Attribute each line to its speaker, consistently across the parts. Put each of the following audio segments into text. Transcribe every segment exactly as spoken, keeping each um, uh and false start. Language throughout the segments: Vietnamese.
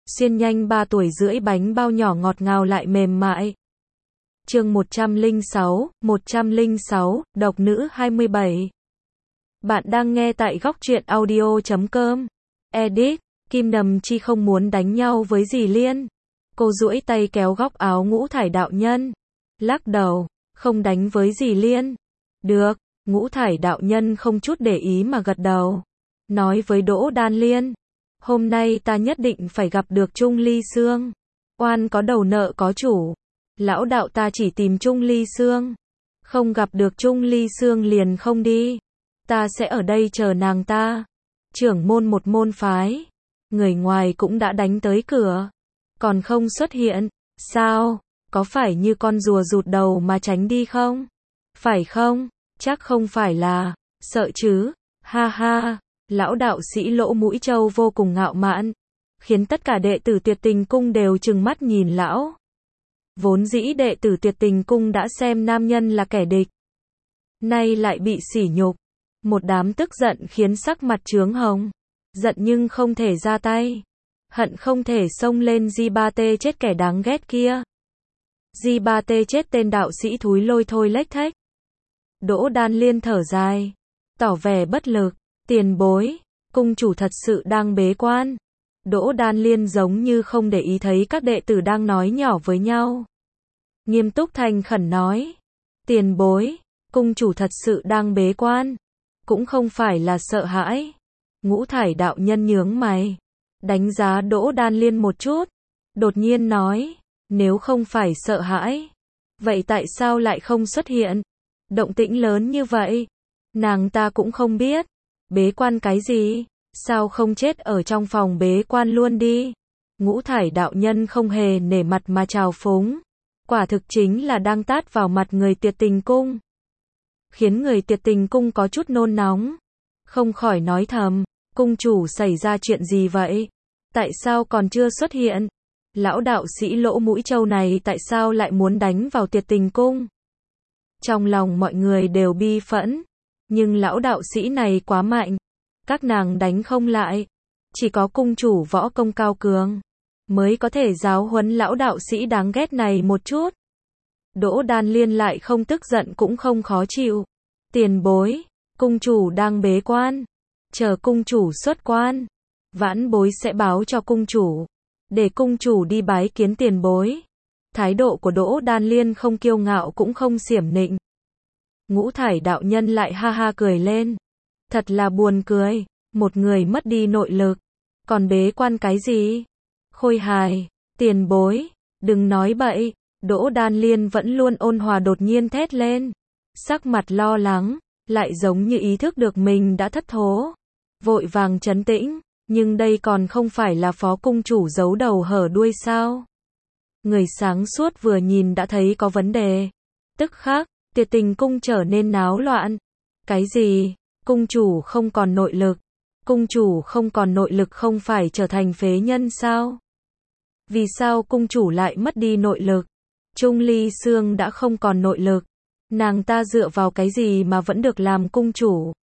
Speaker 1: xiên nhanh ba tuổi rưỡi bánh bao nhỏ ngọt ngào lại mềm mại. Chương một trăm lẻ sáu, một trăm lẻ sáu, độc nữ hai mươi bảy. Bạn đang nghe tại góc truyện audio chấm com. Edit, Kim Đầm Chi không muốn đánh nhau với dì Liên. Cô duỗi tay kéo góc áo Ngũ Thải đạo nhân. Lắc đầu, không đánh với dì Liên. Được, Ngũ Thải đạo nhân không chút để ý mà gật đầu. Nói với Đỗ Đan Liên, hôm nay ta nhất định phải gặp được Trung Ly Sương. Oan có đầu nợ có chủ. Lão đạo ta chỉ tìm Trung Ly Sương. Không gặp được Trung Ly Sương liền không đi. Ta sẽ ở đây chờ nàng ta. Trưởng môn một môn phái. Người ngoài cũng đã đánh tới cửa. Còn không xuất hiện. Sao? Có phải như con rùa rụt đầu mà tránh đi không? Phải không? Chắc không phải là. Sợ chứ? Ha ha. Lão đạo sĩ Lỗ Mũi Trâu vô cùng ngạo mạn. Khiến tất cả đệ tử Tuyệt Tình Cung đều trừng mắt nhìn lão. Vốn dĩ đệ tử Tuyệt Tình Cung đã xem nam nhân là kẻ địch. Nay lại bị sỉ nhục. Một đám tức giận khiến sắc mặt chướng hồng. Giận nhưng không thể ra tay. Hận không thể xông lên Di Ba Tê chết kẻ đáng ghét kia. Di Ba Tê chết tên đạo sĩ thúi lôi thôi lếch thếch. Đỗ Đan Liên thở dài. Tỏ vẻ bất lực. Tiền bối. Cung chủ thật sự đang bế quan. Đỗ Đan Liên giống như không để ý thấy các đệ tử đang nói nhỏ với nhau. Nghiêm túc thành khẩn nói. Tiền bối. Cung chủ thật sự đang bế quan. Cũng không phải là sợ hãi. Ngũ Thải đạo nhân nhướng mày. Đánh giá Đỗ Đan Liên một chút. Đột nhiên nói. Nếu không phải sợ hãi. Vậy tại sao lại không xuất hiện? Động tĩnh lớn như vậy. Nàng ta cũng không biết. Bế quan cái gì? Sao không chết ở trong phòng bế quan luôn đi? Ngũ Thải đạo nhân không hề nể mặt mà trào phúng. Quả thực chính là đang tát vào mặt người Tuyệt Tình Cung. Khiến người Tuyệt Tình Cung có chút nôn nóng. Không khỏi nói thầm. Cung chủ xảy ra chuyện gì vậy? Tại sao còn chưa xuất hiện? Lão đạo sĩ Lỗ Mũi Trâu này tại sao lại muốn đánh vào Tuyệt Tình Cung? Trong lòng mọi người đều bi phẫn. Nhưng lão đạo sĩ này quá mạnh. Các nàng đánh không lại. Chỉ có cung chủ võ công cao cường mới có thể giáo huấn lão đạo sĩ đáng ghét này một chút. Đỗ Đan Liên lại không tức giận cũng không khó chịu. Tiền bối. Cung chủ đang bế quan. Chờ cung chủ xuất quan. Vãn bối sẽ báo cho cung chủ. Để cung chủ đi bái kiến tiền bối. Thái độ của Đỗ Đan Liên không kiêu ngạo cũng không xiểm nịnh. Ngũ Thải đạo nhân lại ha ha cười lên. Thật là buồn cười. Một người mất đi nội lực. Còn bế quan cái gì? Khôi hài. Tiền bối. Đừng nói bậy. Đỗ Đan Liên vẫn luôn ôn hòa đột nhiên thét lên. Sắc mặt lo lắng. Lại giống như ý thức được mình đã thất thố. Vội vàng trấn tĩnh. Nhưng đây còn không phải là phó cung chủ giấu đầu hở đuôi sao? Người sáng suốt vừa nhìn đã thấy có vấn đề. Tức khắc, Tuyệt Tình Cung trở nên náo loạn. Cái gì? Cung chủ không còn nội lực. Cung chủ không còn nội lực không phải trở thành phế nhân sao? Vì sao cung chủ lại mất đi nội lực? Trung Ly Sương đã không còn nội lực. Nàng ta dựa vào cái gì mà vẫn được làm cung chủ?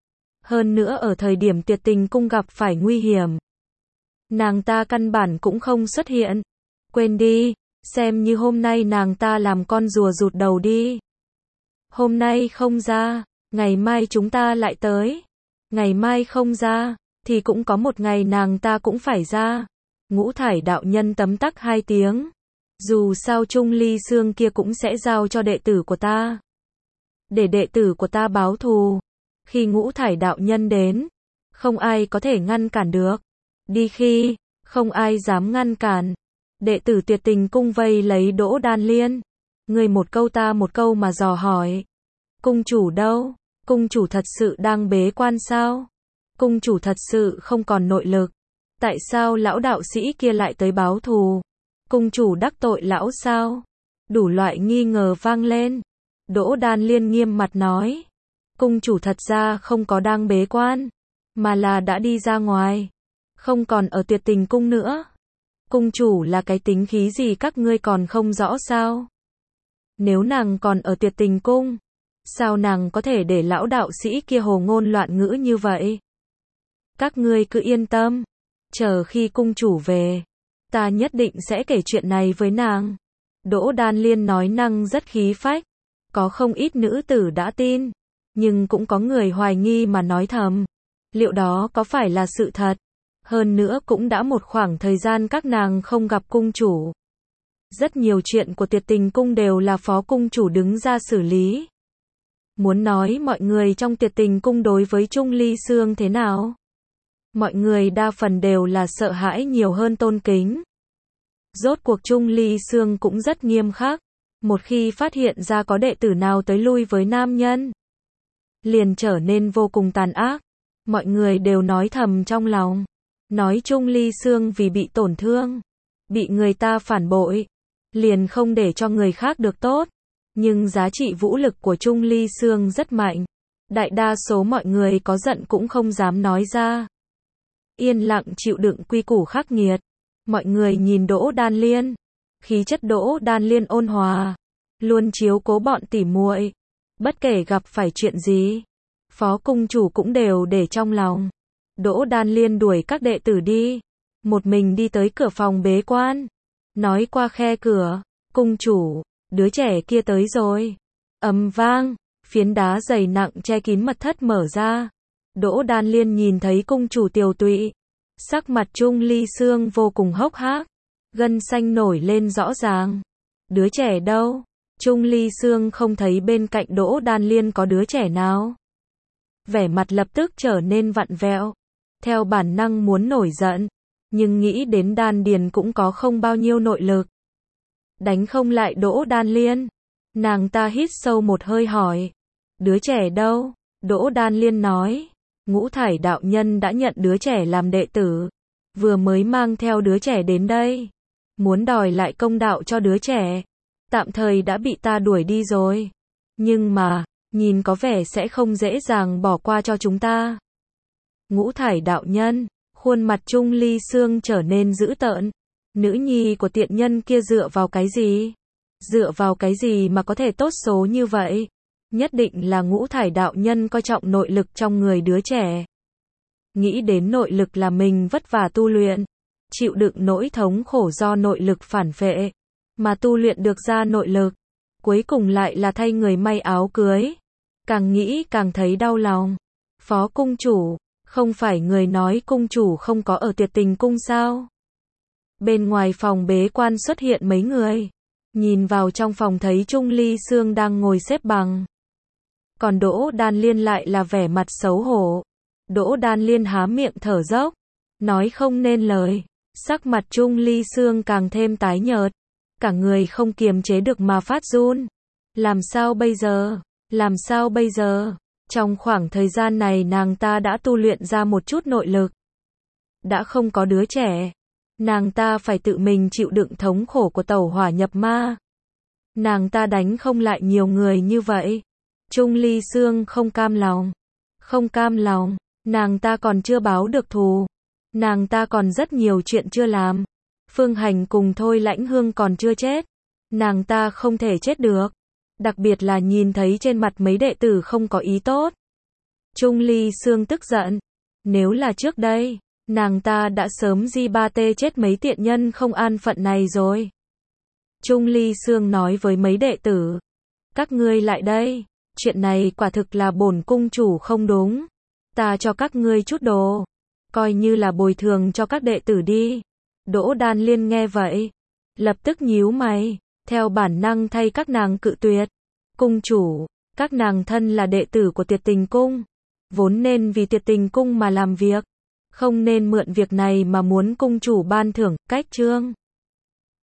Speaker 1: Hơn nữa ở thời điểm Tuyệt Tình Cung gặp phải nguy hiểm. Nàng ta căn bản cũng không xuất hiện. Quên đi, xem như hôm nay nàng ta làm con rùa rụt đầu đi. Hôm nay không ra, ngày mai chúng ta lại tới. Ngày mai không ra, thì cũng có một ngày nàng ta cũng phải ra. Ngũ Thải đạo nhân tấm tắc hai tiếng. Dù sao Trung Ly Sương kia cũng sẽ giao cho đệ tử của ta. Để đệ tử của ta báo thù. Khi Ngũ Thải đạo nhân đến, không ai có thể ngăn cản được. Đi khi, không ai dám ngăn cản. Đệ tử Tuyệt Tình Cung vây lấy Đỗ Đan Liên. Người một câu ta một câu mà dò hỏi. Cung chủ đâu? Cung chủ thật sự đang bế quan sao? Cung chủ thật sự không còn nội lực. Tại sao lão đạo sĩ kia lại tới báo thù? Cung chủ đắc tội lão sao? Đủ loại nghi ngờ vang lên. Đỗ Đan Liên nghiêm mặt nói. Cung chủ thật ra không có đang bế quan. Mà là đã đi ra ngoài. Không còn ở Tuyệt Tình Cung nữa. Cung chủ là cái tính khí gì các ngươi còn không rõ sao? Nếu nàng còn ở Tuyệt Tình Cung, sao nàng có thể để lão đạo sĩ kia hồ ngôn loạn ngữ như vậy? Các ngươi cứ yên tâm. Chờ khi cung chủ về, Ta nhất định sẽ kể chuyện này với nàng. Đỗ Đan Liên nói năng rất khí phách. Có không ít nữ tử đã tin. Nhưng cũng có người hoài nghi mà nói thầm. Liệu đó có phải là sự thật? Hơn nữa cũng đã một khoảng thời gian các nàng không gặp cung chủ. Rất nhiều chuyện của Tuyệt Tình Cung đều là phó cung chủ đứng ra xử lý. Muốn nói mọi người trong Tuyệt Tình Cung đối với Trung Ly Sương thế nào? Mọi người đa phần đều là sợ hãi nhiều hơn tôn kính. Rốt cuộc Trung Ly Sương cũng rất nghiêm khắc. Một khi phát hiện ra có đệ tử nào tới lui với nam nhân, liền trở nên vô cùng tàn ác. Mọi người đều nói thầm trong lòng. Nói Trung Ly Sương vì bị tổn thương, bị người ta phản bội, liền không để cho người khác được tốt. Nhưng giá trị vũ lực của Trung Ly Sương rất mạnh. Đại đa số mọi người có giận cũng không dám nói ra. Yên lặng chịu đựng quy củ khắc nghiệt. Mọi người nhìn Đỗ Đan Liên. Khí chất Đỗ Đan Liên ôn hòa. Luôn chiếu cố bọn tỉ muội. Bất kể gặp phải chuyện gì, phó cung chủ cũng đều để trong lòng. Đỗ Đan Liên đuổi các đệ tử đi. Một mình đi tới cửa phòng bế quan. Nói qua khe cửa. Cung chủ, đứa trẻ kia tới rồi. Ầm vang, phiến đá dày nặng che kín mật thất mở ra. Đỗ Đan Liên nhìn thấy cung chủ tiều tụy. Sắc mặt Trung Ly Sương vô cùng hốc hác. Gân xanh nổi lên rõ ràng. Đứa trẻ đâu? Trung Ly Sương không thấy bên cạnh Đỗ Đan Liên có đứa trẻ nào. Vẻ mặt lập tức trở nên vặn vẹo. Theo bản năng muốn nổi giận. Nhưng nghĩ đến đan điền cũng có không bao nhiêu nội lực. Đánh không lại Đỗ Đan Liên. Nàng ta hít sâu một hơi hỏi. Đứa trẻ đâu? Đỗ Đan Liên nói. Ngũ Thải đạo nhân đã nhận đứa trẻ làm đệ tử. Vừa mới mang theo đứa trẻ đến đây. Muốn đòi lại công đạo cho đứa trẻ. Tạm thời đã bị ta đuổi đi rồi. Nhưng mà, nhìn có vẻ sẽ không dễ dàng bỏ qua cho chúng ta. Ngũ Thải đạo nhân, khuôn mặt Trung Ly Sương trở nên dữ tợn. Nữ nhi của tiện nhân kia dựa vào cái gì? Dựa vào cái gì mà có thể tốt số như vậy? Nhất định là Ngũ Thải đạo nhân coi trọng nội lực trong người đứa trẻ. Nghĩ đến nội lực là mình vất vả tu luyện, chịu đựng nỗi thống khổ do nội lực phản phệ, mà tu luyện được ra nội lực, cuối cùng lại là thay người may áo cưới. Càng nghĩ càng thấy đau lòng. Phó cung chủ, không phải người nói cung chủ không có ở Tuyệt Tình Cung sao? Bên ngoài phòng bế quan xuất hiện mấy người. Nhìn vào trong phòng thấy Trung Ly Sương đang ngồi xếp bằng. Còn Đỗ Đan Liên lại là vẻ mặt xấu hổ. Đỗ Đan Liên há miệng thở dốc, nói không nên lời. Sắc mặt Trung Ly Sương càng thêm tái nhợt. Cả người không kiềm chế được mà phát run. Làm sao bây giờ? Làm sao bây giờ? Trong khoảng thời gian này nàng ta đã tu luyện ra một chút nội lực. Đã không có đứa trẻ. Nàng ta phải tự mình chịu đựng thống khổ của tẩu hỏa nhập ma. Nàng ta đánh không lại nhiều người như vậy. Trung Ly Sương không cam lòng. Không cam lòng, nàng ta còn chưa báo được thù. Nàng ta còn rất nhiều chuyện chưa làm. Phương Hành cùng Thôi Lãnh Hương còn chưa chết. Nàng ta không thể chết được. Đặc biệt là nhìn thấy trên mặt mấy đệ tử không có ý tốt. Trung Ly Sương tức giận. Nếu là trước đây, nàng ta đã sớm di ba tê chết mấy tiện nhân không an phận này rồi. Trung Ly Sương nói với mấy đệ tử. Các ngươi lại đây. Chuyện này quả thực là bổn cung chủ không đúng. Ta cho các ngươi chút đồ. Coi như là bồi thường cho các đệ tử đi. Đỗ Đan Liên nghe vậy. Lập tức nhíu mày. Theo bản năng thay các nàng cự tuyệt. Cung chủ, các nàng thân là đệ tử của Tuyệt Tình Cung. Vốn nên vì Tuyệt Tình Cung mà làm việc. Không nên mượn việc này mà muốn cung chủ ban thưởng, cách chương.